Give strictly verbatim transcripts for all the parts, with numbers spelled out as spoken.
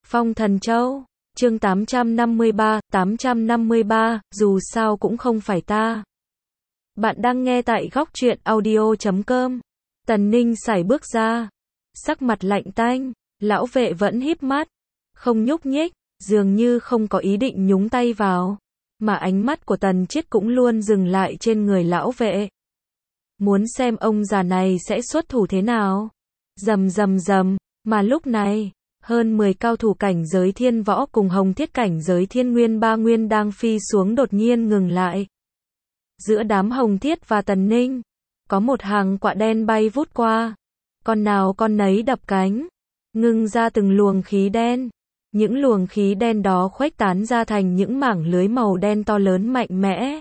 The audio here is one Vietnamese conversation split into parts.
Phong Thần Châu, chương tám trăm năm mươi ba, tám trăm năm mươi ba, dù sao cũng không phải ta. Bạn đang nghe tại góc truyện audio chấm com. Tần Ninh sải bước ra, sắc mặt lạnh tanh, lão vệ vẫn híp mắt, không nhúc nhích, dường như không có ý định nhúng tay vào, mà ánh mắt của Tần Chiết cũng luôn dừng lại trên người lão vệ. Muốn xem ông già này sẽ xuất thủ thế nào. Rầm rầm rầm, mà lúc này, hơn mười cao thủ cảnh giới thiên võ cùng hồng thiết cảnh giới thiên nguyên ba nguyên đang phi xuống đột nhiên ngừng lại. Giữa đám hồng thiết và Tần Ninh, có một hàng quạ đen bay vút qua. Con nào con nấy đập cánh, ngưng ra từng luồng khí đen. Những luồng khí đen đó khuếch tán ra thành những mảng lưới màu đen to lớn mạnh mẽ.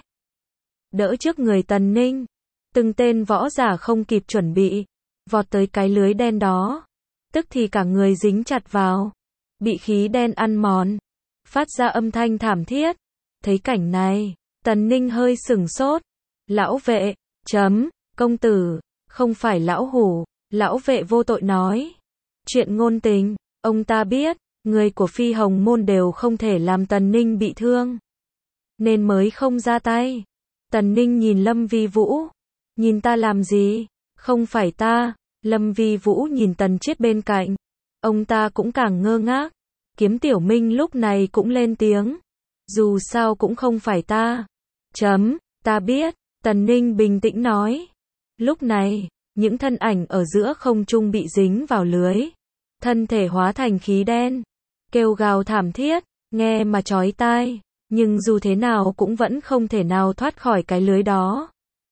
Đỡ trước người Tần Ninh, từng tên võ giả không kịp chuẩn bị, vọt tới cái lưới đen đó. Tức thì cả người dính chặt vào, bị khí đen ăn mòn, phát ra âm thanh thảm thiết. Thấy cảnh này, Tần Ninh hơi sửng sốt. Lão vệ, chấm, công tử, không phải lão hủ. Lão vệ vô tội nói. Chuyện ngôn tình, ông ta biết, người của Phi Hồng Môn đều không thể làm Tần Ninh bị thương, nên mới không ra tay. Tần Ninh nhìn Lâm Vi Vũ. Nhìn ta làm gì? Không phải ta. Lâm Vi Vũ nhìn Tần Chiết bên cạnh. Ông ta cũng càng ngơ ngác. Kiếm Tiểu Minh lúc này cũng lên tiếng. Dù sao cũng không phải ta. Chấm, ta biết. Tần Ninh bình tĩnh nói. Lúc này, những thân ảnh ở giữa không trung bị dính vào lưới. Thân thể hóa thành khí đen. Kêu gào thảm thiết, nghe mà chói tai. Nhưng dù thế nào cũng vẫn không thể nào thoát khỏi cái lưới đó.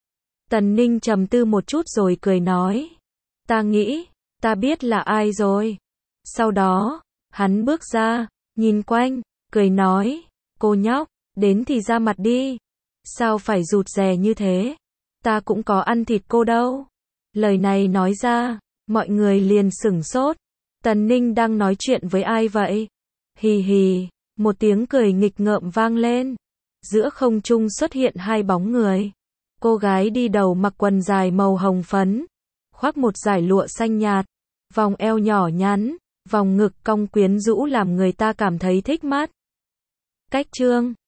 Tần Ninh trầm tư một chút rồi cười nói. Ta nghĩ, ta biết là ai rồi. Sau đó, hắn bước ra, nhìn quanh, cười nói. Cô nhóc, đến thì ra mặt đi. Sao phải rụt rè như thế? Ta cũng có ăn thịt cô đâu. Lời này nói ra, mọi người liền sửng sốt. Tần Ninh đang nói chuyện với ai vậy? Hì hì, một tiếng cười nghịch ngợm vang lên. Giữa không trung xuất hiện hai bóng người. Cô gái đi đầu mặc quần dài màu hồng phấn, khoác một dải lụa xanh nhạt, vòng eo nhỏ nhắn, vòng ngực cong quyến rũ làm người ta cảm thấy thích mắt. Cách chương